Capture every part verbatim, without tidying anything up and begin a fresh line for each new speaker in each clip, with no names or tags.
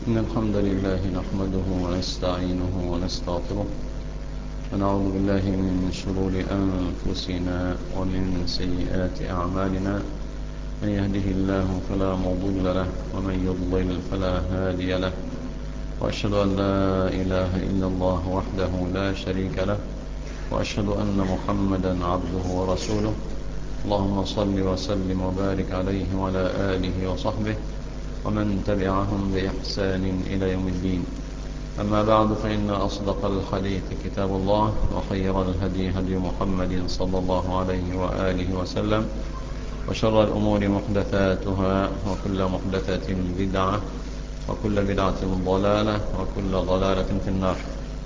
إن الحمد لله نحمده ونستعينه ونستغفره ونعوذ بالله من شرور أنفسنا ومن سيئات أعمالنا. من يهده الله فلا مضل له ومن يضلل فلا هادي له، وأشهد أن لا إله إلا الله وحده لا شريك له، وأشهد أن محمدا عبده ورسوله. اللهم صل وسلم وبارك عليه وعلى آله وصحبه ومن تبعهم بإحسان إلى يوم الدين. أما بعد، فإن أصدق الحديث كتاب الله، وخير الهدي هدي محمد صلى الله عليه وآله وسلم، وشر الأمور محدثاتها، وكل محدثة بدعة، وكل بدعة ضلالة، وكل ضلالة في النار.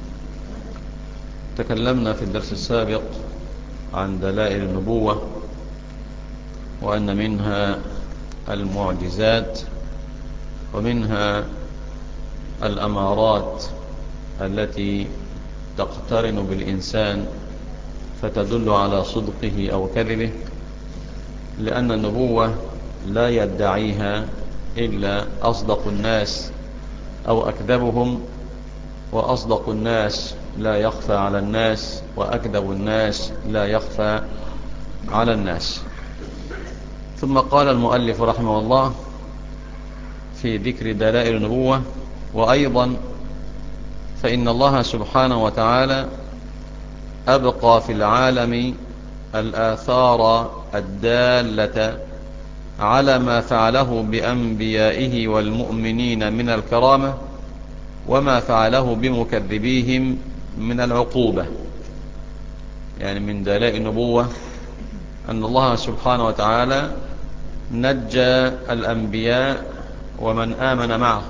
تكلمنا في الدرس السابق عن دلائل النبوة، وأن منها المعجزات، ومنها الأمارات التي تقترن بالإنسان فتدل على صدقه أو كذبه، لأن النبوة لا يدعيها إلا أصدق الناس أو أكذبهم، وأصدق الناس لا يخفى على الناس، وأكذب الناس لا يخفى على الناس. ثم قال المؤلف رحمه الله في ذكر دلائل النبوة: وأيضا فإن الله سبحانه وتعالى أبقى في العالم الآثار الدالة على ما فعله بأنبيائه والمؤمنين من الكرامة، وما فعله بمكذبيهم من العقوبة. يعني من دلائل النبوة أن الله سبحانه وتعالى نجى الأنبياء ومن آمن معه،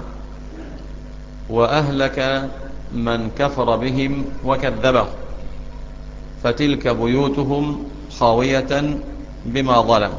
وأهلك من كفر بهم وكذبه، فتلك بيوتهم خاوية بما ظلم،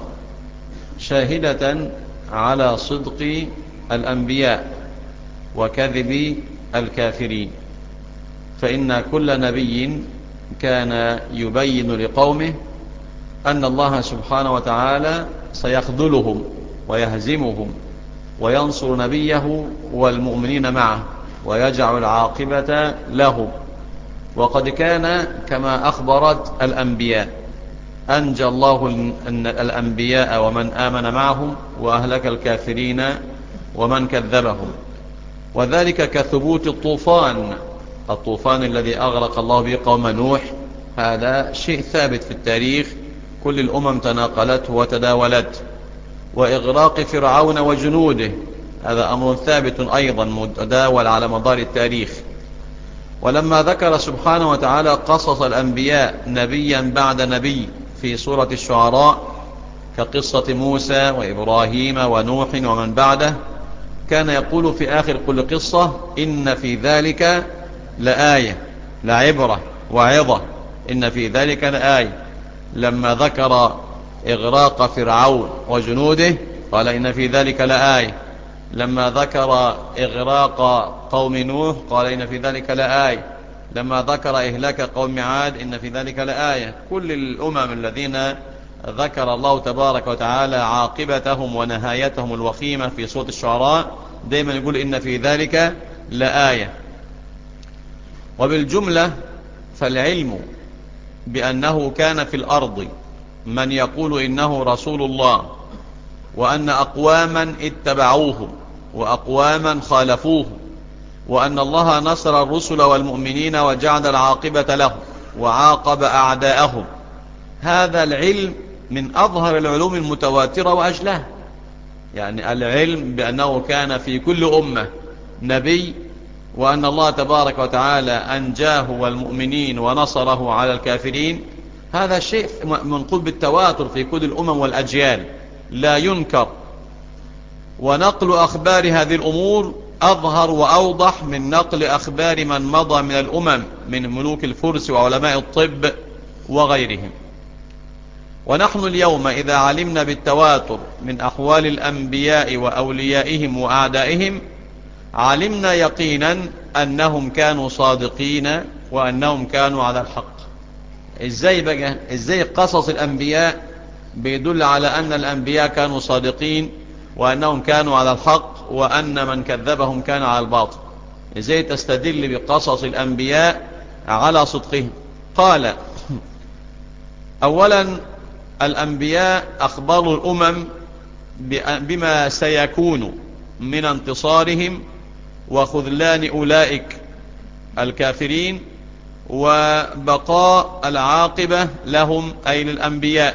شاهدة على صدق الأنبياء وكذب الكافرين. فإن كل نبي كان يبين لقومه أن الله سبحانه وتعالى سيخذلهم ويهزمهم، وينصر نبيه والمؤمنين معه، ويجعل العاقبة له. وقد كان كما أخبرت الأنبياء، أنجى الله الأنبياء ومن آمن معهم، وأهلك الكافرين ومن كذبهم. وذلك كثبوت الطوفان الطوفان الذي أغرق الله به قوم نوح. هذا شيء ثابت في التاريخ، كل الأمم تناقلته وتداولته. وإغراق فرعون وجنوده، هذا أمر ثابت أيضا متداول على مدار التاريخ. ولما ذكر سبحانه وتعالى قصص الأنبياء نبيا بعد نبي في سورة الشعراء، كقصة موسى وإبراهيم ونوح ومن بعده، كان يقول في آخر كل قصة: إن في ذلك لآية، لعبرة وعظة، إن في ذلك لآية. لما ذكر إغراق فرعون وجنوده قال: إن في ذلك لآية. لما ذكر إغراق قوم نوح قال: إن في ذلك لآية. لما ذكر إهلاك قوم عاد: إن في ذلك لآية. كل الأمم الذين ذكر الله تبارك وتعالى عاقبتهم ونهايتهم الوخيمة في سورة الشعراء دائما يقول: إن في ذلك لآية. وبالجملة فالعلم بأنه كان في الأرض من يقول إنه رسول الله، وأن أقواما اتبعوه وأقواما خالفوه، وأن الله نصر الرسل والمؤمنين وجعل العاقبة لهم وعاقب أعداءهم. هذا العلم من أظهر العلوم المتواترة وأجلها. يعني العلم بأنه كان في كل أمة نبي، وأن الله تبارك وتعالى أنجاه والمؤمنين ونصره على الكافرين، هذا شيء منقول بالتواتر في كل الأمم والأجيال، لا ينكر. ونقل أخبار هذه الأمور أظهر وأوضح من نقل أخبار من مضى من الأمم، من ملوك الفرس وعلماء الطب وغيرهم. ونحن اليوم إذا علمنا بالتواتر من أحوال الأنبياء وأوليائهم وأعدائهم، علمنا يقينا أنهم كانوا صادقين وأنهم كانوا على الحق. إزاي بقى؟ إزاي قصص الأنبياء بيدل على أن الأنبياء كانوا صادقين وأنهم كانوا على الحق، وأن من كذبهم كان على الباطل. إزاي تستدل بقصص الأنبياء على صدقهم؟ قال: أولا الأنبياء أخبروا الأمم بما سيكون من انتصارهم وخذلان أولئك الكافرين وبقاء العاقبة لهم أي للأنبياء.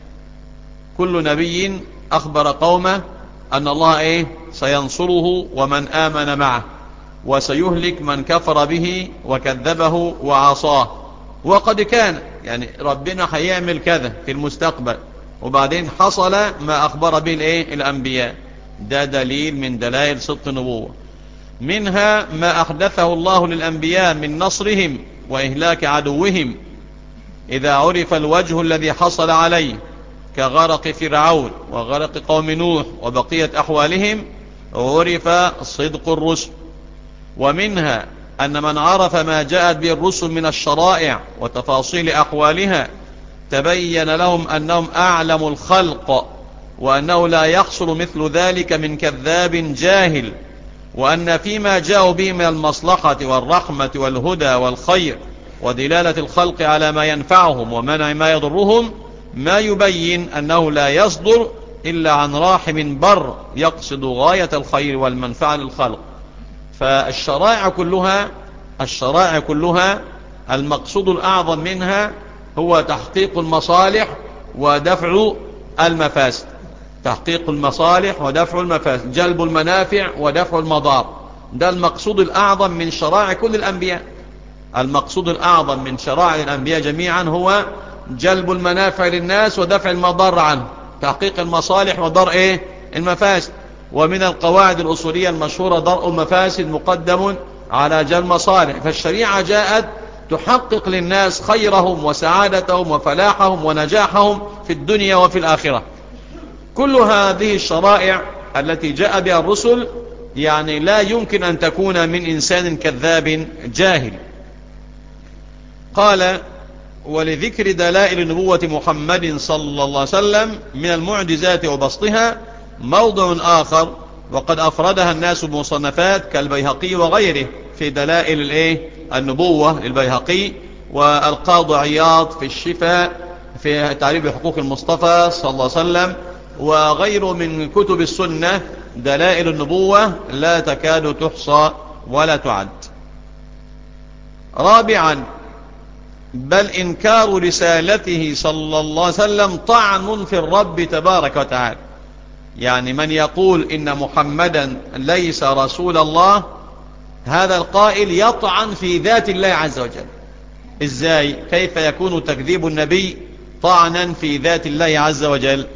كل نبي أخبر قومه أن الله إيه سينصره ومن آمن معه، وسيهلك من كفر به وكذبه وعصاه. وقد كان يعني ربنا هيعمل كذا في المستقبل، وبعدين حصل ما أخبر به الإيه الأنبياء. ده دليل من دلائل صدق النبوة. منها ما أحدثه الله للأنبياء من نصرهم وإهلاك عدوهم إذا عرف الوجه الذي حصل عليه، كغرق فرعون وغرق قوم نوح وبقية أحوالهم، عرف صدق الرسل. ومنها أن من عرف ما جاءت به الرسل من الشرائع وتفاصيل أحوالها تبين لهم أنهم أعلم الخلق، وأنه لا يحصل مثل ذلك من كذاب جاهل، وأن فيما جاءوا به من المصلحة والرحمة والهدى والخير ودلالة الخلق على ما ينفعهم ومنع ما يضرهم ما يبين أنه لا يصدر إلا عن راحم بر يقصد غاية الخير والمنفعة للخلق. فالشرائع كلها الشرائع كلها المقصود الأعظم منها هو تحقيق المصالح ودفع المفاسد. تحقيق المصالح ودفع المفاسد، جلب المنافع ودفع المضار. ده المقصود الأعظم من شرائع كل الأنبياء. المقصود الأعظم من شرائع الأنبياء جميعا هو جلب المنافع للناس ودفع المضار عنه، تحقيق المصالح ودرء إيه؟ المفاسد. ومن القواعد الأصولية المشهورة درء المفاسد مقدم على جلب المصالح. فالشريعة جاءت تحقق للناس خيرهم وسعادتهم وفلاحهم ونجاحهم في الدنيا وفي الآخرة. كل هذه الشرائع التي جاء بها الرسل يعني لا يمكن أن تكون من إنسان كذاب جاهل. قال: ولذكر دلائل نبوة محمد صلى الله عليه وسلم من المعجزات وبسطها موضع آخر، وقد أفردها الناس بمصنفات كالبيهقي وغيره في دلائل الإيه؟ النبوة للبيهقي، والقاضي عياض في الشفاء في تعريف حقوق المصطفى صلى الله عليه وسلم، وغيره من كتب السنة دلائل النبوة لا تكاد تحصى ولا تعد. رابعا بل إنكار رسالته صلى الله عليه وسلم طعن في الرب تبارك وتعالى. يعني من يقول إن محمدا ليس رسول الله، هذا القائل يطعن في ذات الله عز وجل. إزاي؟ كيف يكون تكذيب النبي طعنا في ذات الله عز وجل؟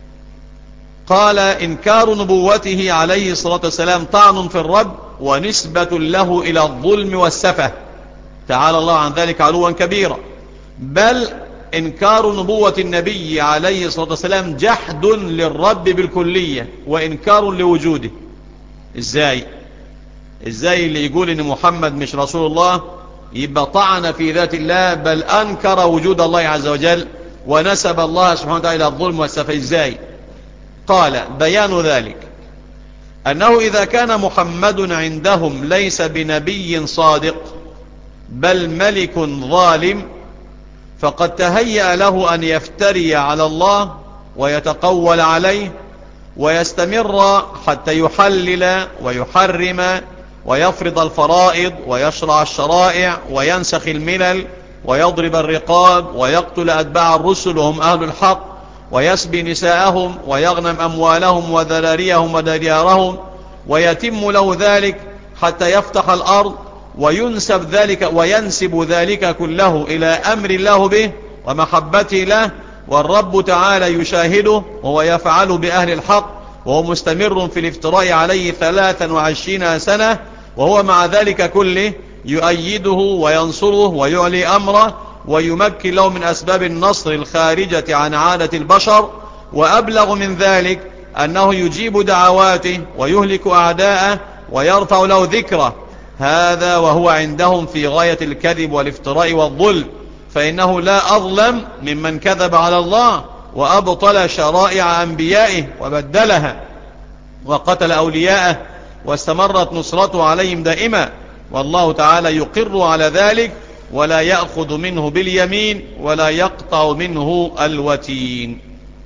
قال: إنكار نبوته عليه الصلاة والسلام طعن في الرب ونسبة له إلى الظلم والسفه، تعالى الله عن ذلك علوا كبيرا. بل إنكار نبوة النبي عليه الصلاة والسلام جحد للرب بالكلية وإنكار لوجوده. إزاي؟ إزاي اللي يقول إن محمد مش رسول الله يبقى طعن في ذات الله، بل أنكر وجود الله عز وجل ونسب الله سبحانه وتعالى إلى الظلم والسفه؟ إزاي؟ قال: بيان ذلك أنه إذا كان محمد عندهم ليس بنبي صادق بل ملك ظالم، فقد تهيأ له أن يفتري على الله ويتقول عليه ويستمر حتى يحلل ويحرم ويفرض الفرائض ويشرع الشرائع وينسخ الملل ويضرب الرقاب ويقتل أتباع الرسل وهم أهل الحق ويسبي نساءهم ويغنم أموالهم وذراريهم وديارهم، ويتم له ذلك حتى يفتح الأرض، وينسب ذلك وينسب ذلك كله إلى أمر الله به ومحبته له، والرب تعالى يشاهده وهو يفعل بأهل الحق، وهو مستمر في الافتراء عليه ثلاثا وعشرين سنة، وهو مع ذلك كله يؤيده وينصره ويعلي أمره ويمكن له من أسباب النصر الخارجة عن عادة البشر. وأبلغ من ذلك أنه يجيب دعواته ويهلك أعداءه ويرفع له ذكره. هذا وهو عندهم في غاية الكذب والافتراء والظلم، فإنه لا أظلم ممن كذب على الله وأبطل شرائع أنبيائه وبدلها. وقتل أولياءه واستمرت نصرته عليهم دائما، والله تعالى يقر على ذلك ولا يأخذ منه باليمين ولا يقطع منه الوتين.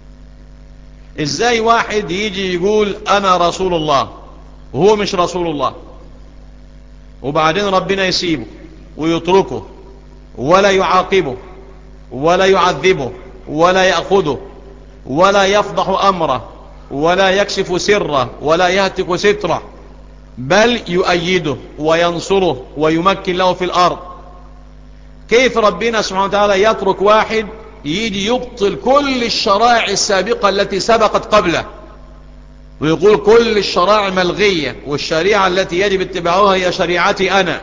ازاي واحد يجي يقول انا رسول الله وهو مش رسول الله، وبعدين ربنا يسيبه ويتركه ولا يعاقبه ولا يعذبه ولا يأخذه ولا يفضح أمره ولا يكشف سره ولا يهتك ستره، بل يؤيده وينصره ويمكن له في الأرض؟ كيف ربنا سبحانه وتعالى يترك واحد يجي يبطل كل الشرائع السابقة التي سبقت قبله ويقول كل الشرائع ملغية والشريعة التي يجب اتباعها هي شريعتي أنا،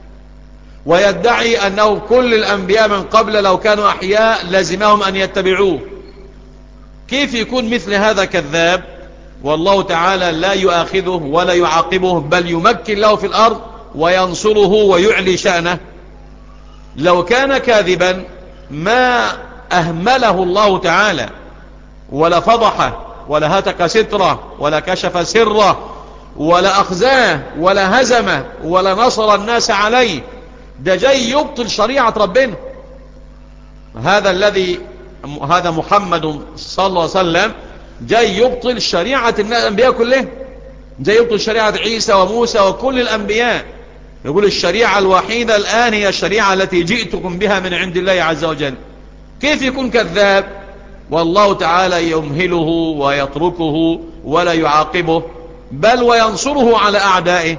ويدعي أنه كل الأنبياء من قبل لو كانوا أحياء لازمهم أن يتبعوه؟ كيف يكون مثل هذا كذاب والله تعالى لا يؤاخذه ولا يعاقبه بل يمكن له في الأرض وينصره ويعلي شأنه؟ لو كان كاذبا ما أهمله الله تعالى ولا فضحه ولا هتك ستره ولا كشف سره ولا أخزاه ولا هزمه ولا نصر الناس عليه. ده جاي يبطل شريعة ربنا. هذا الذي هذا محمد صلى الله عليه وسلم جاي يبطل شريعة الأنبياء كلهم، جاي يبطل شريعة عيسى وموسى وكل الأنبياء. يقول الشريعة الوحيدة الآن هي الشريعة التي جئتكم بها من عند الله عز وجل. كيف يكون كذاب والله تعالى يمهله ويتركه ولا يعاقبه بل وينصره على أعدائه؟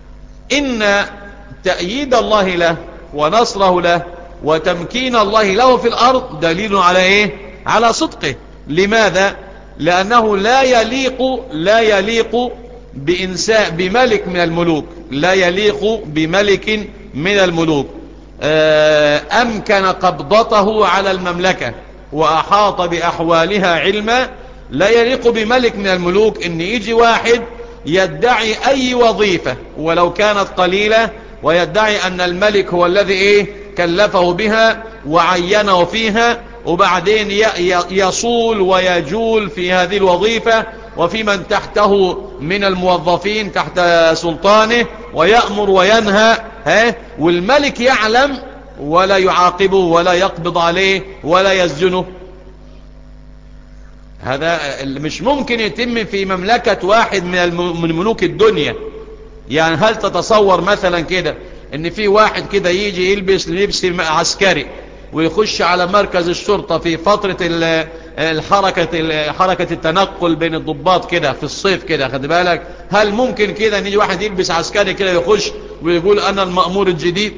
إن تأييد الله له ونصره له وتمكين الله له في الأرض دليل على إيه؟ على صدقه. لماذا؟ لأنه لا يليق لا يليق بإنسان بملك من الملوك، لا يليق بملك من الملوك أمكن قبضته على المملكة وأحاط بأحوالها علما. لا يليق بملك من الملوك إن يجي واحد يدعي أي وظيفة ولو كانت قليلة ويدعي أن الملك هو الذي إيه كلفه بها وعينه فيها، وبعدين يصول ويجول في هذه الوظيفة وفي من تحته من الموظفين تحت سلطانه ويأمر وينهى، ها والملك يعلم ولا يعاقبه ولا يقبض عليه ولا يسجنه. هذا مش ممكن يتم في مملكة واحد من ملوك الدنيا. يعني هل تتصور مثلا كده ان في واحد كده يجي يلبس لبس عسكري ويخش على مركز الشرطة في فترة الحركة حركة التنقل بين الضباط كده في الصيف كده، خد بالك؟ هل ممكن كده ان يجي واحد يلبس عسكري كده يخش ويقول انا المأمور الجديد؟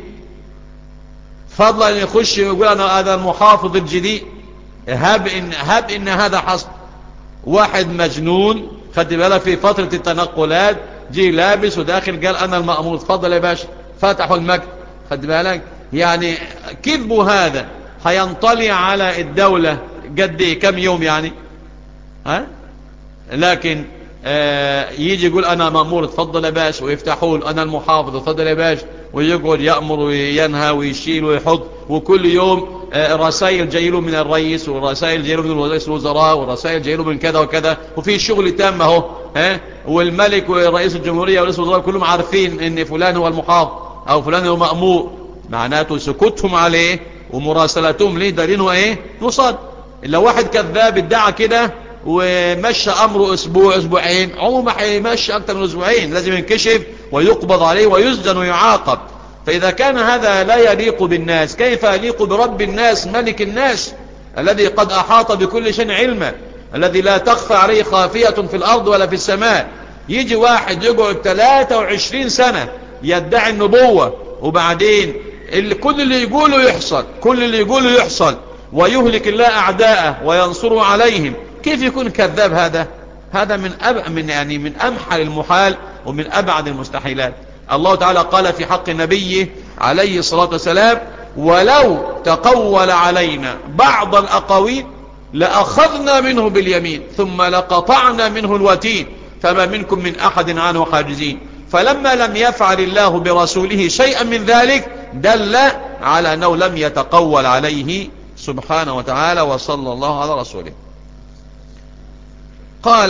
فضلا ان يخش ويقول انا هذا المحافظ الجديد. هب ان هب ان هذا حصل. واحد مجنون خد بالك في فترة التنقلات جي لابس وداخل قال انا المأمور، اتفضل يا باشا، فتحوا المكتب، خد بالك؟ يعني كذبه هذا هينطلع على الدولة قد كم يوم يعني؟ ها؟ لكن آه يجي يقول انا مأمور، اتفضل يا باشا، ويفتحوا له انا المحافظ، اتفضل يا باشا، ويقعد يأمر وينهى ويشيل ويحط، وكل يوم آه رسائل جايله من الرئيس ورسائل جايله من رئيس الوزراء ورسائل جايله من كذا وكذا، وفي شغل تام اهو، ها؟ والملك ورئيس الجمهورية ورئيس الوزراء كلهم عارفين ان فلان هو المحافظ او فلان هو مأمور. معناته سكوتهم عليه ومراسلتهم ليه دليله ايه؟ نصاد. الا واحد كذاب ادعى كده ومشى امره اسبوع اسبوعين، عمره ما هيمشي اكتر من اسبوعين، لازم ينكشف ويقبض عليه ويسجن ويعاقب. فاذا كان هذا لا يليق بالناس كيف يليق برب الناس ملك الناس الذي قد احاط بكل شيء علما، الذي لا تخفى عليه خافية في الارض ولا في السماء؟ يجي واحد يقعد ثلاثة وعشرين سنة يدعي النبوة وبعدين اللي كل اللي يقوله يحصل، كل اللي يقوله يحصل، ويهلك الله أعداءه وينصره عليهم. كيف يكون كذاب هذا؟ هذا من أب... من يعني من أمحل المحال ومن أبعد المستحيلات. الله تعالى قال في حق نبيه عليه الصلاة والسلام: ولو تقول علينا بعض الأقاويل لأخذنا منه باليمين ثم لقطعنا منه الوتين فما منكم من أحد عنه حاجزين. فلما لم يفعل الله برسوله شيئا من ذلك دل على أنه لم يتقول عليه سبحانه وتعالى. وصلى الله على رسوله. قال: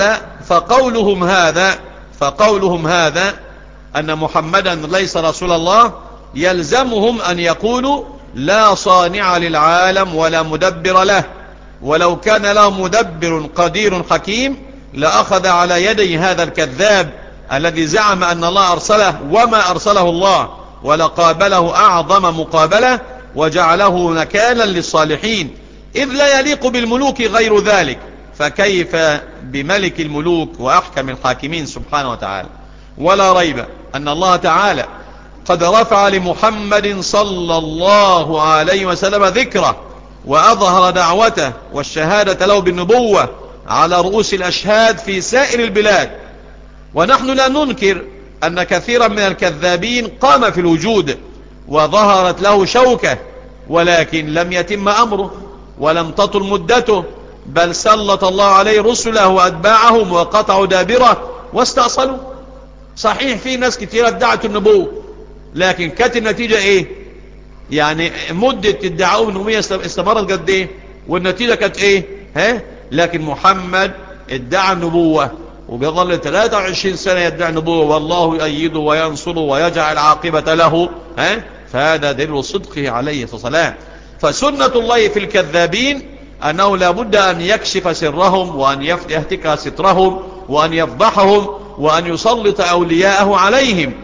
فقولهم هذا فقولهم هذا أن محمدا ليس رسول الله يلزمهم أن يقولوا لا صانع للعالم ولا مدبر له، ولو كان له مدبر قدير حكيم لأخذ على يدي هذا الكذاب الذي زعم أن الله أرسله وما أرسله الله، ولقابله أعظم مقابلة وجعله نكالا للصالحين، إذ لا يليق بالملوك غير ذلك، فكيف بملك الملوك وأحكم الحاكمين سبحانه وتعالى. ولا ريب أن الله تعالى قد رفع لمحمد صلى الله عليه وسلم ذكره، وأظهر دعوته والشهادة له بالنبوة على رؤوس الأشهاد في سائر البلاد. ونحن لا ننكر أن كثيرا من الكذابين قام في الوجود وظهرت له شوكة، ولكن لم يتم أمره ولم تطل مدته، بل سلط الله عليه رسله وأتباعهم وقطعوا دابره واستأصلوا. صحيح في ناس كثيرة ادعت النبوة، لكن كانت النتيجة ايه؟ يعني مدة ادعاء النبوة استمرت قد ايه؟ والنتيجة كانت ايه؟ ها؟ لكن محمد ادعى النبوة وبيظل ثلاثة وعشرين سنة يدعي النبوة، والله يؤيده وينصره ويجعل عاقبة له، ها؟ فهذا دليل صدقه عليه الصلاة والسلام. فسنة الله في الكذابين أنه لابد أن يكشف سرهم وأن يهتك سترهم وأن يفضحهم وأن يسلط أولياءه عليهم.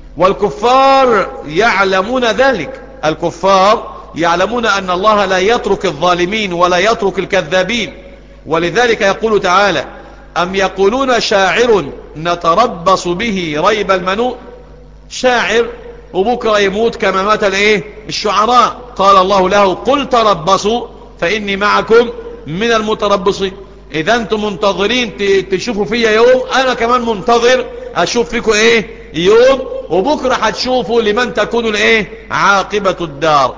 والكفار يعلمون ذلك، الكفار يعلمون أن الله لا يترك الظالمين ولا يترك الكذابين. ولذلك يقول تعالى: أم يقولون شاعر نتربص به ريب المنون. شاعر وبكرة يموت كما مات الايه الشعراء. قال الله له: قل تربصوا فإني معكم من المتربصين. إذا أنتم منتظرين تشوفوا فيا يوم، أنا كمان منتظر أشوف فيكم إيه يوم، وبكرة هتشوفوا لمن تكون الإيه عاقبة الدار.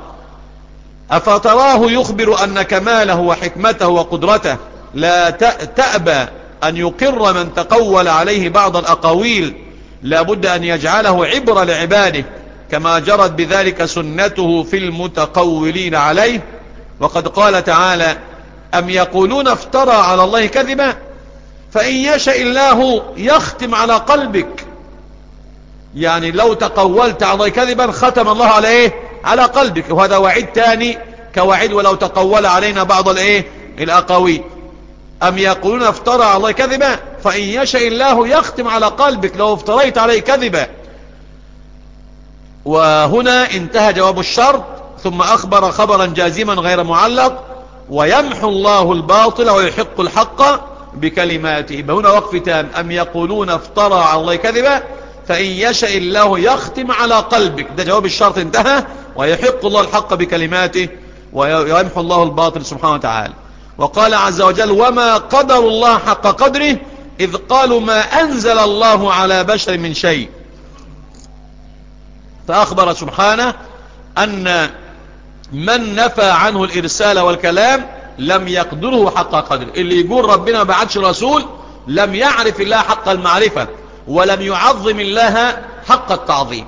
أفتراه يخبر أن كماله وحكمته وقدرته لا تأبى أن يقر من تقول عليه بعض الأقاويل، لابد أن يجعله عبرة لعباده، كما جرت بذلك سنته في المتقولين عليه. وقد قال تعالى: أم يقولون افترى على الله كذبا فإن يشاء الله يختم على قلبك. يعني لو تقولت على الله كذبا ختم الله على ايه على قلبك. وهذا وعيد تاني كوعيد ولو تقول علينا بعض الايه الأقاويل. أم يقولون افترى على الله كذبا فإن يشاء الله يختم على قلبك لو افتريت عليه كذبا. وهنا انتهى جواب الشرط، ثم أخبر خبرا جازما غير معلق: ويمحو الله الباطل ويحق الحق بكلماته. هنا وقف تام. أم يقولون افترى على الله كذبا فإن يشاء الله يختم على قلبك. ده جواب الشرط انتهى. ويحق الله الحق بكلماته ويمحو الله الباطل سبحانه وتعالى. وقال عز وجل: وما قدر الله حق قدره إذ قالوا ما أنزل الله على بشر من شيء. فأخبر سبحانه أن من نفى عنه الإرسال والكلام لم يقدره حق قدره. اللي يقول ربنا ما بعتش رسول لم يعرف الله حق المعرفة ولم يعظم الله حق التعظيم.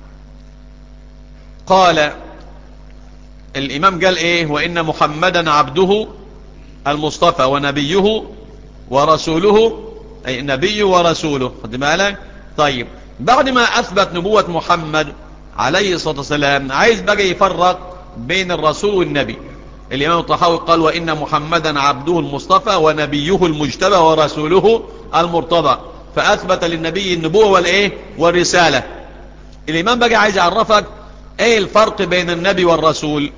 قال الإمام قال إيه: وإن محمدا عبده المصطفى ونبيه ورسوله، أي نبي ورسوله. خد بالك. طيب بعد ما أثبت نبوة محمد عليه الصلاة والسلام عايز بقى يفرق بين الرسول والنبي. الإمام الطحاوي قال: وإن محمدا عبده المصطفى ونبيه المجتبى ورسوله المرتضى. فأثبت للنبي النبوة والإيه والرسالة. الإمام بقى عايز يعرفك إيه الفرق بين النبي والرسول.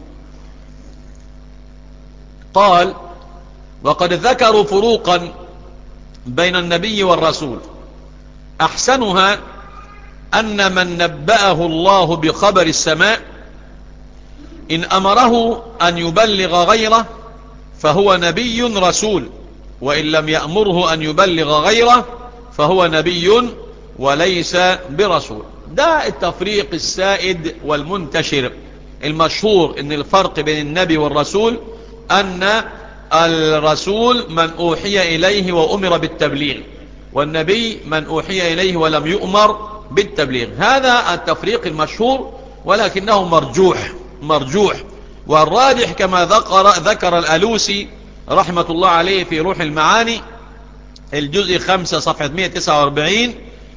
قال: وقد ذكروا فروقا بين النبي والرسول، أحسنها أن من نبأه الله بخبر السماء إن أمره أن يبلغ غيره فهو نبي رسول، وإن لم يأمره أن يبلغ غيره فهو نبي وليس برسول. ده التفريق السائد والمنتشر المشهور، إن الفرق بين النبي والرسول أن الرسول من أوحي إليه وأمر بالتبليغ، والنبي من أوحي إليه ولم يؤمر بالتبليغ. هذا التفريق المشهور، ولكنه مرجوح مرجوح والراجح كما ذكر ذكر الألوسي رحمة الله عليه في روح المعاني الجزء خمسة صفحة مئة وتسعة وأربعين،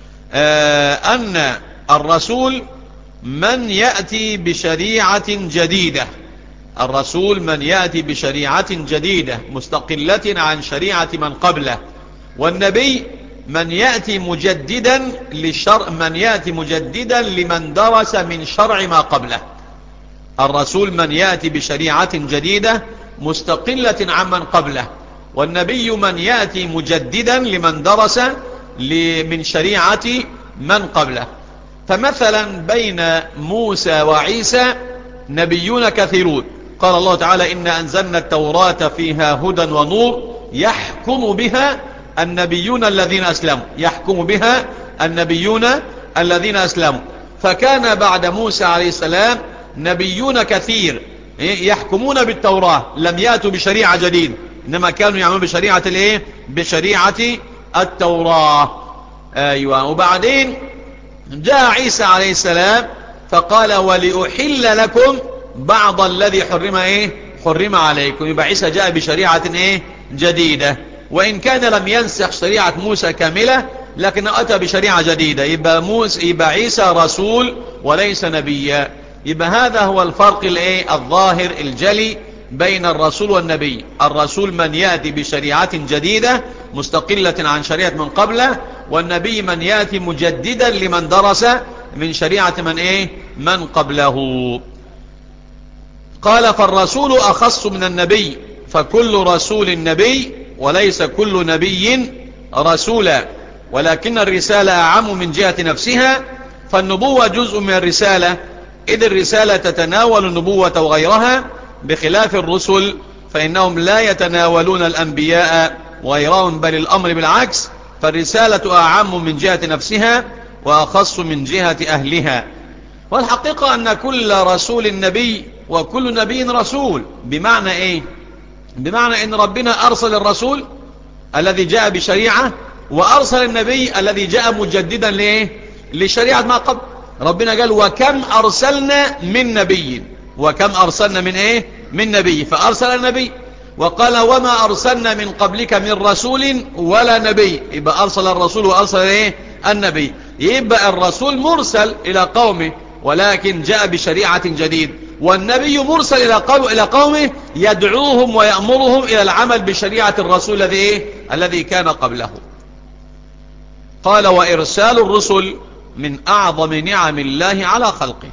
أن الرسول من يأتي بشريعة جديدة، الرسول من يأتي بشريعة جديدة مستقلة عن شريعة من قبله، والنبي من يأتي مجددا للشرع، من يأتي مجددا لمن درس من شرع ما قبله. الرسول من يأتي بشريعة جديدة مستقلة عن من قبله، والنبي من يأتي مجددا لمن درس من شريعة من قبله. فمثلا بين موسى وعيسى نبيون كثيرون، قال الله تعالى إن أنزلنا التوراة فيها هدى ونور يحكم بها النبيون الذين أسلموا، يحكم بها النبيون الذين أسلموا. فكان بعد موسى عليه السلام نبيون كثير يحكمون بالتوراة، لم يأتوا بشريعة جديدة، إنما كانوا يعملون بشريعة الايه، بشريعة التوراة. أيوة. وبعدين جاء عيسى عليه السلام فقال ولأحل لكم بعض الذي حرم ايه، حرم عليكم. يبقى عيسى جاء بشريعة ايه، جديدة، وإن كان لم ينسخ شريعة موسى كاملة لكن أتى بشريعة جديدة. يبقى موسى، يبقى عيسى رسول وليس نبيا. يبقى هذا هو الفرق الايه الظاهر الجلي بين الرسول والنبي. الرسول من يأتي بشريعة جديدة مستقلة عن شريعة من قبله، والنبي من يأتي مجددا لمن درس من شريعة من ايه، من قبله. قال فالرسول أخص من النبي، فكل رسول نبي وليس كل نبي رسولا، ولكن الرسالة أعم من جهة نفسها، فالنبوة جزء من الرسالة، إذ الرسالة تتناول النبوة وغيرها، بخلاف الرسل فإنهم لا يتناولون الأنبياء وغيرهم، بل الأمر بالعكس، فالرسالة أعم من جهة نفسها وأخص من جهة أهلها. والحقيقة أن كل رسول نبي وكل نبي رسول. بمعنى إيه؟ بمعنى أن ربنا أرسل الرسول الذي جاء بشريعة، وأرسل النبي الذي جاء مجددا لإيه؟ لشريعة ما قبل. ربنا قال وكم أرسلنا من نبي، وكم أرسلنا من إيه؟ من نبي، فأرسل النبي. وقال وما أرسلنا من قبلك من رسول ولا نبي، يبقى أرسل الرسول وأرسل إيه؟ النبي. يبقى الرسول مرسل إلى قومه ولكن جاء بشريعة جديد، والنبي مرسل إلى قوم إلى قومه يدعوهم ويأمرهم إلى العمل بشريعة الرسول الذي إيه؟ الذي كان قبله. قال وإرسال الرسل من أعظم نعم الله على خلقه،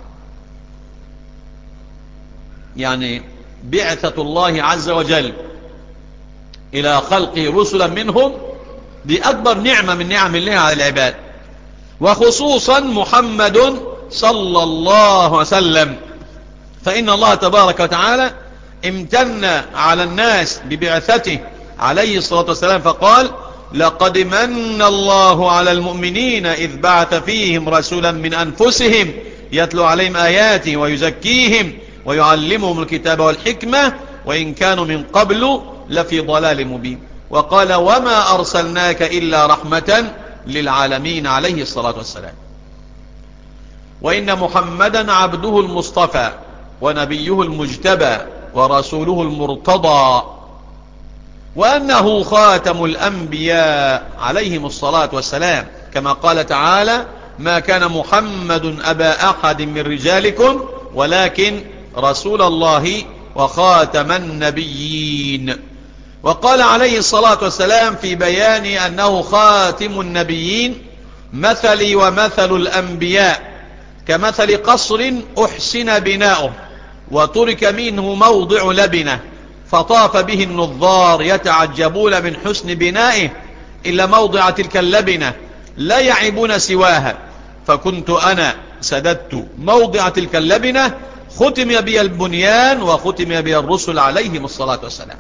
يعني بعثة الله عز وجل إلى خلقه رسلا منهم دي أكبر نعمة من نعم الله على العباد، وخصوصا محمد صلى الله عليه وسلم، فإن الله تبارك وتعالى امتن على الناس ببعثته عليه الصلاة والسلام، فقال لقد من الله على المؤمنين إذ بعث فيهم رسولا من أنفسهم يتلو عليهم آياته ويزكيهم ويعلمهم الكتاب والحكمة وإن كانوا من قبل لفي ضلال مبين. وقال وما أرسلناك إلا رحمة للعالمين عليه الصلاة والسلام. وإن محمدا عبده المصطفى ونبيه المجتبى ورسوله المرتضى، وأنه خاتم الأنبياء عليهم الصلاة والسلام، كما قال تعالى ما كان محمد أبا أحد من رجالكم ولكن رسول الله وخاتم النبيين. وقال عليه الصلاة والسلام في بيان أنه خاتم النبيين مثلي ومثل الأنبياء كمثل قصر أحسن بناؤه وترك منه موضع لبنة فطاف به النظار يتعجبون من حسن بنائه إلا موضع تلك اللبنة لا يعيبون سواها، فكنت أنا سددت موضع تلك اللبنة ختم بي البنيان وختم بي الرسل عليهم الصلاة والسلام.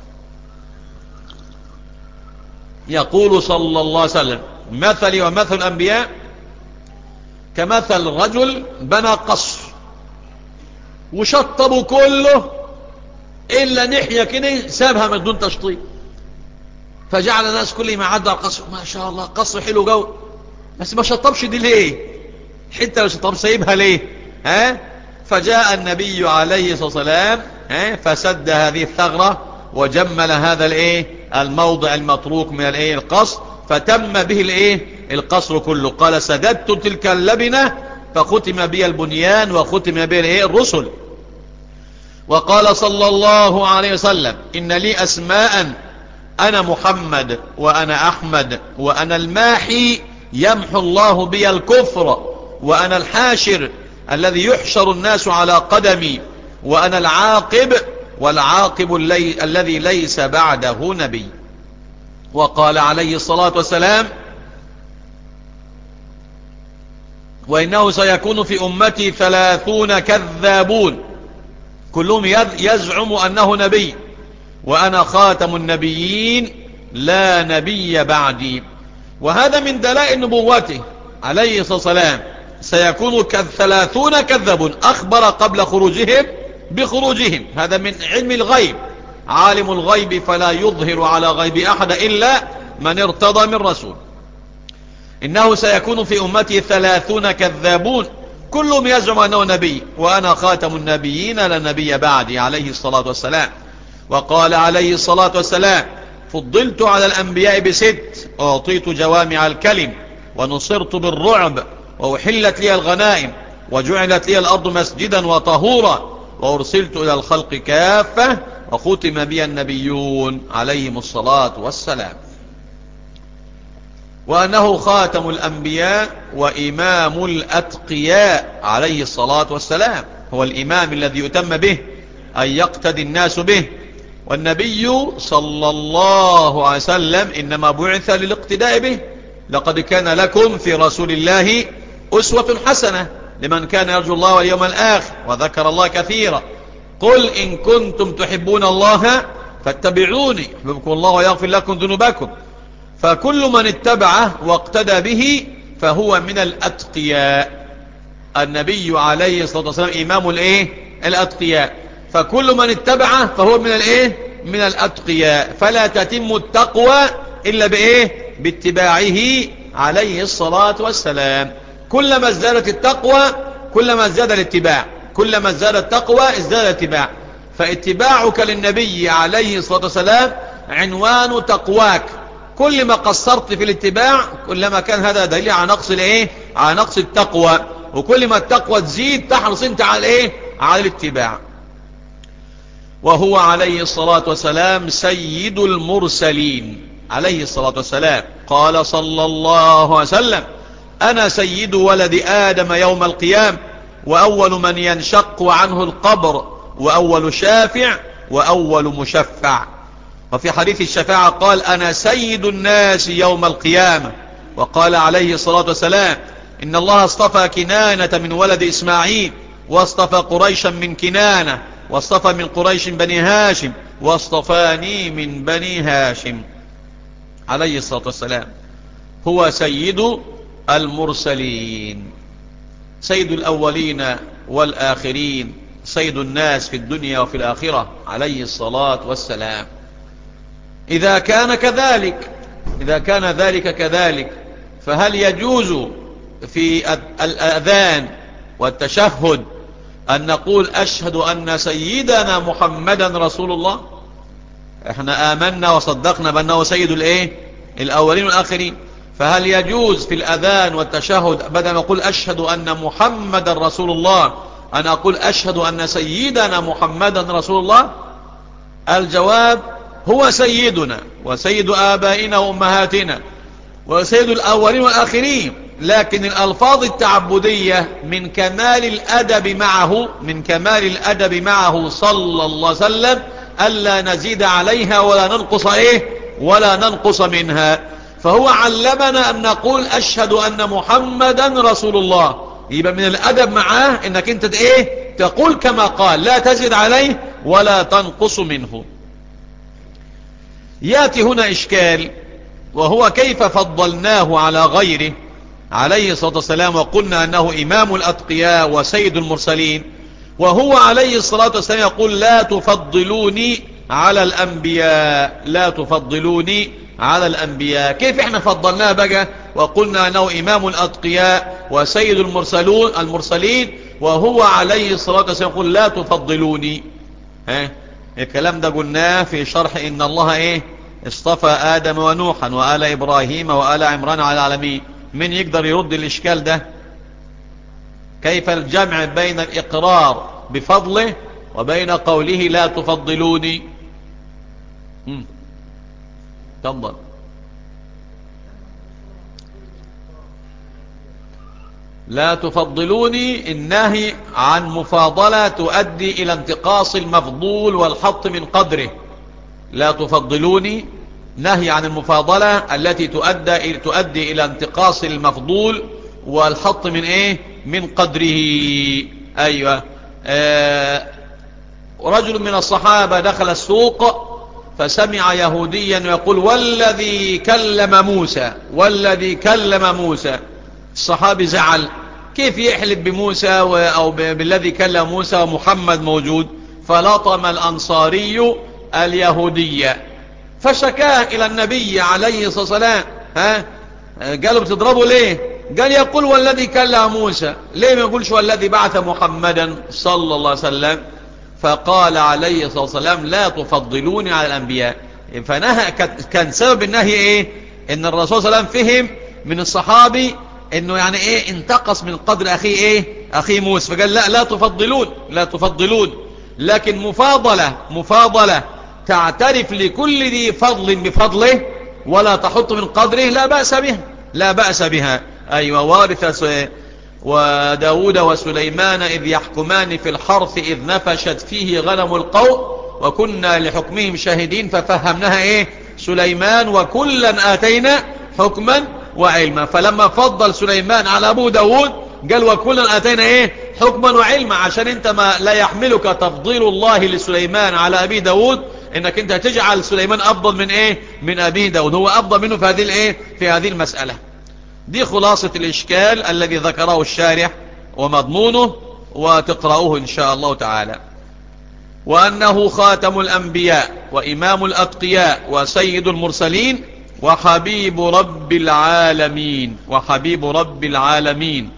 يقول صلى الله عليه وسلم مثلي ومثل الأنبياء كمثل رجل بنى قصر وشطبوا كله إلا نحية كده سابها من دون تشطيب، فجعل الناس كل ما عدى القصر ما شاء الله قصر حلو جو، بس ما شطبش دي ليه؟ حتى لو شطب سايبها ليه؟ ها؟ فجاء النبي عليه الصلاة والسلام ها فسد هذه الثغرة وجمل هذا الايه الموضع المتروك من الايه القصر، فتم به الايه القصر كله. قال سددت تلك اللبنة فختم بي البنيان وختم بي الايه الرسل. وقال صلى الله عليه وسلم إن لي أسماء أنا محمد وأنا أحمد وأنا الماحي يمحو الله بي الكفر وأنا الحاشر الذي يحشر الناس على قدمي وأنا العاقب والعاقب اللي الذي ليس بعده نبي. وقال عليه الصلاة والسلام وإنه سيكون في أمتي ثلاثون كذابون كلهم يزعم أنه نبي وأنا خاتم النبيين لا نبي بعدي. وهذا من دلائل نبوته عليه الصلاة والسلام. سيكون ثلاثون كذاب أخبر قبل خروجهم بخروجهم. هذا من علم الغيب. عالم الغيب فلا يظهر على غيب أحد إلا من ارتضى من رسول. إنه سيكون في أمتي ثلاثون كذابون كلهم يزعم أنه نبي وأنا خاتم النبيين لا نبي بعدي عليه الصلاة والسلام. وقال عليه الصلاة والسلام فضلت على الأنبياء بست أعطيت جوامع الكلم ونصرت بالرعب وأحلت لي الغنائم وجعلت لي الأرض مسجدا وطهورا وأرسلت إلى الخلق كافة وختم بي النبيون عليهم الصلاة والسلام. وأنه خاتم الأنبياء وإمام الأتقياء عليه الصلاة والسلام. هو الإمام الذي يتم به أن يقتدي الناس به. والنبي صلى الله عليه وسلم إنما بعث للاقتداء به. لقد كان لكم في رسول الله أسوة حسنة لمن كان يرجو الله واليوم الآخر وذكر الله كثيرا. قل إن كنتم تحبون الله فاتبعوني يحببكم الله ويغفر لكم ذنوبكم. فكل من اتبعه واقتدى به فهو من الأتقياء. النبي عليه الصلاة والسلام إمام الايه الأتقياء. فكل من اتبعه فهو من الايه من الأتقياء. فلا تتم التقوى إلا بايه باتباعه عليه الصلاة والسلام. كلما ازدادت التقوى كلما ازداد الاتباع. كلما ازداد التقوى ازداد الاتباع. فاتباعك للنبي عليه الصلاة والسلام عنوان تقواك. كل ما قصرت في الاتباع كلما كان هذا دليل على نقص الايه على نقص التقوى. وكل ما التقوى تزيد تحرص انت على الايه على الاتباع. وهو عليه الصلاة والسلام سيد المرسلين عليه الصلاة والسلام. قال صلى الله عليه وسلم أنا سيد ولد آدم يوم القيامة وأول من ينشق عنه القبر وأول شافع وأول مشفع. وفي حديث الشفاعة قال أنا سيد الناس يوم القيامة. وقال عليه الصلاة والسلام إن الله اصطفى كنانة من ولد إسماعيل واصطفى قريشا من كنانة واصطفى من قريش بني هاشم واصطفاني من بني هاشم عليه الصلاة والسلام. هو سيد المرسلين سيد الأولين والآخرين سيد الناس في الدنيا وفي الآخرة عليه الصلاة والسلام. إذا كان كذلك إذا كان ذلك كذلك فهل يجوز في الأذان والتشهد أن نقول أشهد أن سيدنا محمدا رسول الله؟ احنا آمنا وصدقنا بأنه سيد الايه الأولين والآخرين. فهل يجوز في الأذان والتشهد بدل ما أقول أشهد أن محمدا رسول الله أن أقول أشهد أن سيدنا محمدا رسول الله؟ الجواب هو سيدنا وسيد آبائنا وأمهاتنا وسيد الأولين والآخرين. لكن الألفاظ التعبدية من كمال الأدب معه من كمال الأدب معه صلى الله عليه وسلم ألا نزيد عليها ولا ننقص إيه ولا ننقص منها. فهو علمنا أن نقول أشهد أن محمدا رسول الله. يبقى من الأدب معاه إنك أنت إيه تقول كما قال لا تزيد عليه ولا تنقص منه. يأتي هنا إشكال وهو كيف فضلناه على غيره عليه الصلاة والسلام وقلنا أنه إمام الأتقياء وسيد المرسلين وهو عليه الصلاة والسلام يقول لا تفضلوني على الأنبياء لا تفضلوني على الأنبياء. كيف احنا فضلناه بقى وقلنا أنه إمام الأتقياء وسيد المرسلون المرسلين وهو عليه الصلاة والسلام يقول لا تفضلوني؟ ها الكلام ده قلناه في شرح إن الله إيه اصطفى آدم ونوحا وآل إبراهيم وآل عمران على العالمين. من يقدر يرد الإشكال ده؟ كيف الجمع بين الإقرار بفضله وبين قوله لا تفضلوني؟ تفضل. لا تفضلوني النهي عن مفاضلة تؤدي إلى انتقاص المفضول والحط من قدره. لا تفضلوني نهي عن المفاضلة التي تؤدي, تؤدي إلى انتقاص المفضول والحط من إيه؟ من قدره. أيوة. آه رجل من الصحابة دخل السوق فسمع يهوديا يقول والذي كلم موسى والذي كلم موسى. الصحابي زعل، كيف يحلف بموسى أو بالذي كلم موسى ومحمد موجود؟ فلطم الأنصاري اليهودية فشكاه إلى النبي عليه الصلاة والسلام. ها قالوا بتضربوا ليه؟ قال يقول والذي كلم موسى، ليه ما يقولش والذي بعث محمدا صلى الله عليه وسلم؟ فقال عليه الصلاة والسلام لا تفضلوني على الأنبياء. فنهى، كان سبب النهي ايه؟ ان الرسول صلى الله عليه وسلم فهم من الصحابي انه يعني ايه انتقص من قدر اخيه ايه اخيه موسى، فقال لا لا تفضلون لا تفضلون. لكن مفاضلة مفاضلة تعترف لكل ذي فضل بفضله ولا تحط من قدره لا بأس بها لا بأس بها. أيوة. وارث وداود وسليمان إذ يحكمان في الحرث إذ نفشت فيه غنم القوم وكنا لحكمهم شاهدين ففهمناها إيه سليمان وكلا آتينا حكما وعلما. فلما فضل سليمان على أبو داود قال وكلا آتينا إيه حكما وعلما، عشان انت ما لا يحملك تفضيل الله لسليمان على أبي داود انك انت تجعل سليمان أفضل من إيه من أبي داود، هو أفضل منه في هذه الإيه في هذه المسألة. دي خلاصة الإشكال الذي ذكره الشارح ومضمونه، وتقرأوه إن شاء الله تعالى. وأنه خاتم الأنبياء وإمام الأتقياء وسيد المرسلين وحبيب رب العالمين وحبيب رب العالمين.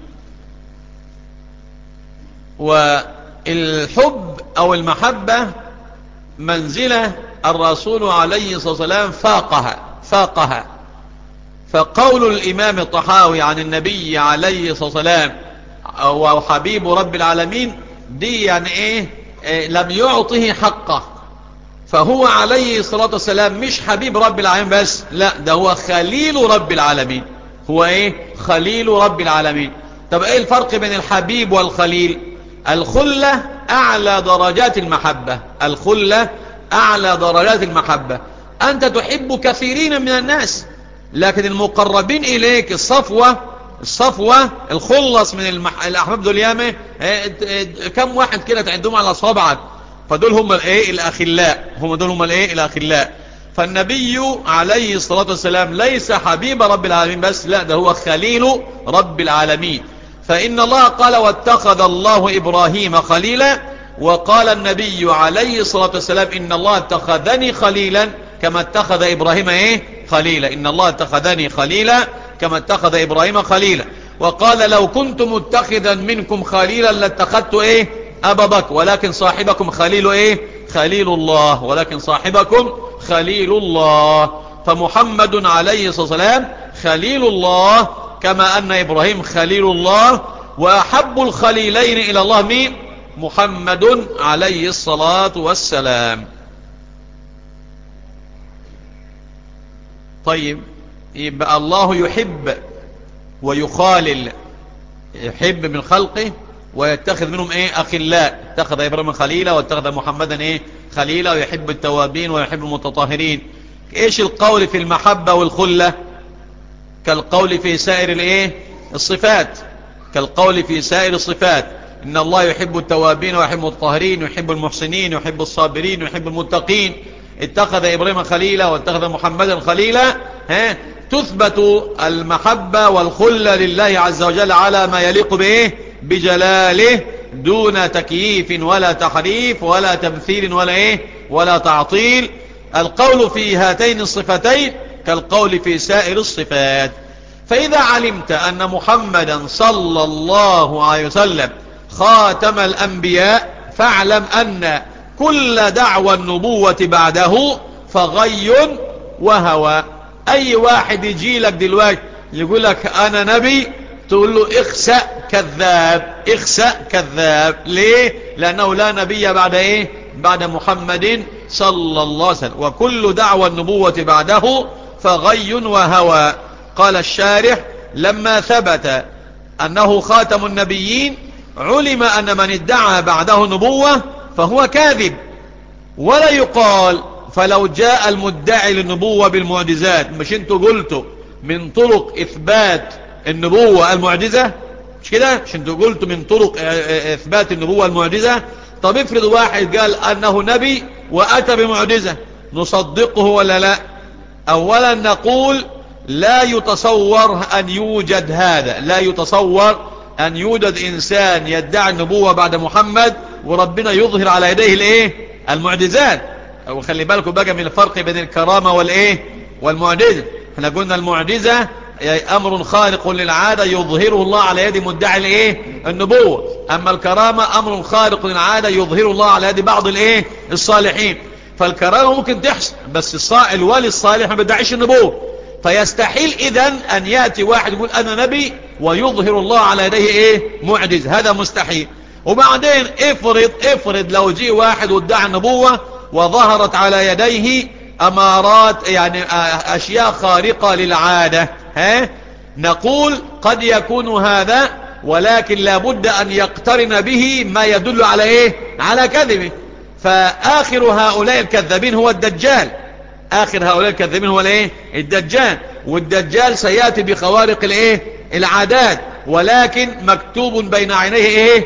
والحب أو المحبة منزلة الرسول عليه الصلاة والسلام فاقها فاقها فقول الإمام الطحاوي عن النبي عليه الصلاة والسلام وحبيب رب العالمين دي يعني إيه, إيه لم يعطه حقه، فهو عليه الصلاة والسلام مش حبيب رب العالمين بس، لا ده هو خليل رب العالمين. هو إيه خليل رب العالمين. طب إيه الفرق بين الحبيب والخليل؟ الخلة أعلى درجات المحبة الخلة أعلى درجات المحبة. أنت تحب كثيرين من الناس لكن المقربين إليك الصفوة الصفوة الخلص من المح... الأحباب دول يامه كم واحد كده تعدهم على صابعك، فدول هم الايه الأخلاء هم دول هم الايه الأخلاء. فالنبي عليه الصلاة والسلام ليس حبيب رب العالمين بس، لا ده هو خليل رب العالمين. فإن الله قال واتخذ الله إبراهيم خليلا، وقال النبي عليه الصلاة والسلام إن الله اتخذني خليلا كما اتخذ إبراهيم ايه خليلا. إن الله اتخذني خليلا كما اتخذ إبراهيم خليلا. وقال لو كنت متخذا منكم خليلا لاتخذت ايه أبا بكر ولكن صاحبكم خليل ايه خليل الله ولكن صاحبكم خليل الله. فمحمد عليه الصلاة والسلام خليل الله كما أن إبراهيم خليل الله. وأحب الخليلين إلى الله مين؟ محمد عليه الصلاة والسلام. طيب يبقى الله يحب ويخالل، يحب من خلقه ويتخذ منهم ايه اخلاء. اتخذ ابراهيم خليلا واتخذ محمدا ايه خليلا، ويحب التوابين ويحب المتطهرين. ايش القول في المحبة والخلة؟ كالقول في سائر الايه الصفات كالقول في سائر الصفات. ان الله يحب التوابين ويحب المتطهرين ويحب المحسنين ويحب الصابرين ويحب المتقين. اتخذ إبراهيم خليلا واتخذ محمدا خليلا. ها تثبت المحبة والخلة لله عز وجل على ما يليق به بجلاله دون تكييف ولا تحريف ولا تمثيل ولا ايه ولا تعطيل. القول في هاتين الصفتين كالقول في سائر الصفات. فإذا علمت أن محمدا صلى الله عليه وسلم خاتم الأنبياء فاعلم أن كل دعوى النبوة بعده فغي وهوى. اي واحد يجي لك دلوقتي يقول لك انا نبي، تقول له اخسأ كذاب، اخسأ كذاب. ليه؟ لانه لا نبي بعد ايه؟ بعد محمد صلى الله عليه وسلم، وكل دعوى النبوة بعده فغي وهوى. قال الشارح: لما ثبت انه خاتم النبيين علم ان من ادعى بعده نبوة فهو كاذب، ولا يقال فلو جاء المدعي للنبوة بالمعجزات. مش انتوا قلتوا من طرق اثبات النبوة المعجزة؟ مش كده؟ مش انتوا قلتوا من طرق اثبات النبوة المعجزة؟ طب افرض واحد قال انه نبي واتى بمعجزة، نصدقه ولا لا؟ اولا نقول لا يتصور ان يوجد هذا، لا يتصور ان يوجد انسان يدعي النبوة بعد محمد وربنا يظهر على يديه الايه؟ المعجزات. وخلي بالكم بقى من الفرق بين الكرامة والايه؟ والمعجزة. احنا قلنا المعجزة امر خارق للعادة يظهره الله على يد مدعي الايه؟ النبوة. اما الكرامة امر خارق للعادة يظهره الله على يد بعض الايه؟ الصالحين. فالكرامة ممكن تحصل، بس الولي الصالح ما بيدعيش النبوة. فيستحيل اذن ان يأتي واحد يقول انا نبي ويظهر الله على يديه ايه؟ معجز، هذا مستحيل. وبعدين افرض افرض لو جي واحد وادعى النبوة وظهرت على يديه امارات، يعني اشياء خارقة للعادة، ها؟ نقول قد يكون هذا، ولكن لابد ان يقترن به ما يدل على ايه؟ على كذبه. فاخر هؤلاء الكذابين هو الدجال، اخر هؤلاء الكذابين هو الايه؟ الدجال. والدجال سيأتي بخوارق الايه؟ العادات، ولكن مكتوب بين عينيه ايه؟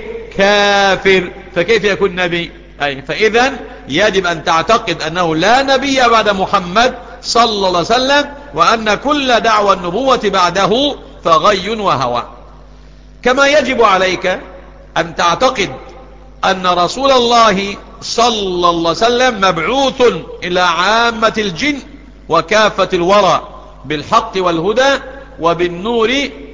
كافر. فكيف يكون نبي؟ أي فإذا يجب أن تعتقد أنه لا نبي بعد محمد صلى الله عليه وسلم، وأن كل دعوى النبوة بعده فغي وهوى. كما يجب عليك أن تعتقد أن رسول الله صلى الله عليه وسلم مبعوث إلى عامة الجن وكافة الورى بالحق والهدى وبالنور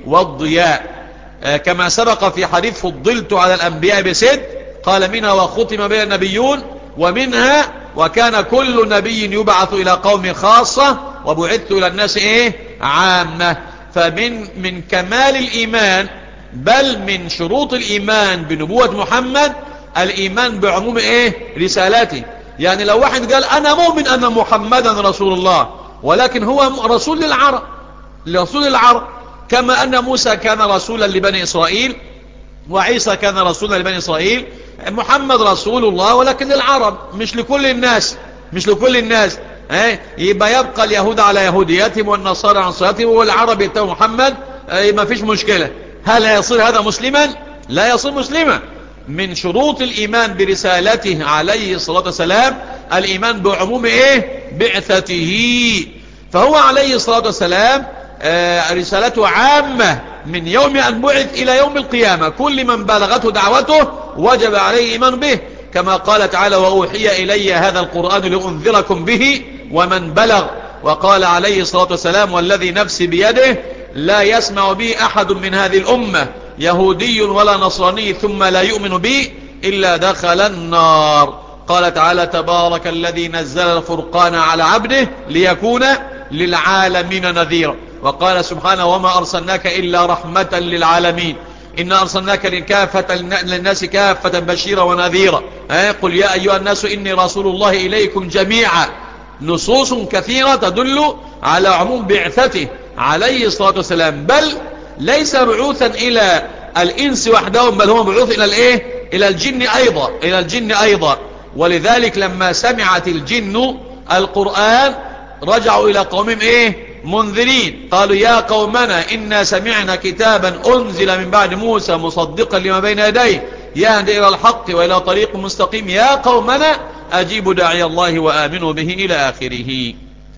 والضياء، كما سبق في حديث فضلت على الأنبياء بست، قال منها وختم بها النبيون، ومنها وكان كل نبي يبعث إلى قوم خاصة وبعثت إلى الناس إيه؟ عامة. فمن من كمال الإيمان، بل من شروط الإيمان بنبوة محمد، الإيمان بعموم إيه؟ رسالاته. يعني لو واحد قال أنا مؤمن أن محمدا رسول الله، ولكن هو رسول للعرب، رسول للعرب، كما أن موسى كان رسولا لبني إسرائيل وعيسى كان رسولا لبني إسرائيل، محمد رسول الله ولكن للعرب، مش لكل الناس، مش لكل الناس. اه يبقى يبقى اليهود على يهوديتهم والنصارى عن صلاتهم والعرب يتبعوا محمد، اه ما فيش مشكلة. هل يصير هذا مسلما؟ لا يصير مسلما. من شروط الإيمان برسالته عليه الصلاة والسلام الإيمان بعموم إيه؟ بعثته. فهو عليه الصلاة والسلام آه رسالته عامة من يوم أن بعث إلى يوم القيامة، كل من بلغته دعوته وجب عليه إيمان به، كما قال تعالى وأوحي إلي هذا القرآن لأنذركم به ومن بلغ. وقال عليه الصلاة والسلام والذي نفسي بيده لا يسمع بي أحد من هذه الأمة يهودي ولا نصراني ثم لا يؤمن بي إلا دخل النار. قال تعالى تبارك الذي نزل الفرقان على عبده ليكون للعالمين نذيرا. وقال سبحانه وما أرسلناك إلا رحمة للعالمين إنا أرسلناك لكافة للناس كافة بشيرا ونذيرا. قل يا أيها الناس إني رسول الله إليكم جميعا. نصوص كثيرة تدل على عموم بعثته عليه الصلاة والسلام، بل ليس بعوثا إلى الإنس وحدهم، بل هو بعوث إلى الإيه؟ إلى الجن أيضا، إلى الجن أيضا. ولذلك لما سمعت الجن القرآن رجعوا إلى قومهم إيه؟ منذرين. قالوا يا قومنا إنا سمعنا كتابا أنزل من بعد موسى مصدقا لما بين يديه يهدي إلى الحق وإلى طريق مستقيم يا قومنا أجيبوا داعي الله وآمنوا به إلى آخره.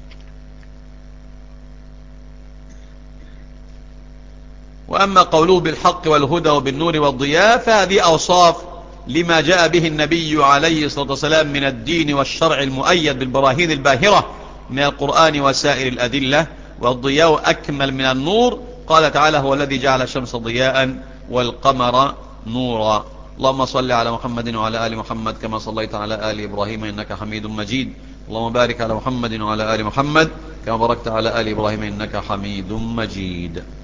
وأما قوله بالحق والهدى وبالنور والضياء فهذه أوصاف لما جاء به النبي عليه الصلاة والسلام من الدين والشرع المؤيد بالبراهين الباهرة من القرآن وسائر الأدلة. والضياء أكمل من النور. قال تعالى هو الذي جعل الشمس ضياء والقمر نورا. اللهم صل على محمد وعلى آل محمد كما صليت على آل إبراهيم إنك حميد مجيد. اللهم بارك على محمد وعلى آل محمد كما باركت على آل إبراهيم إنك حميد مجيد.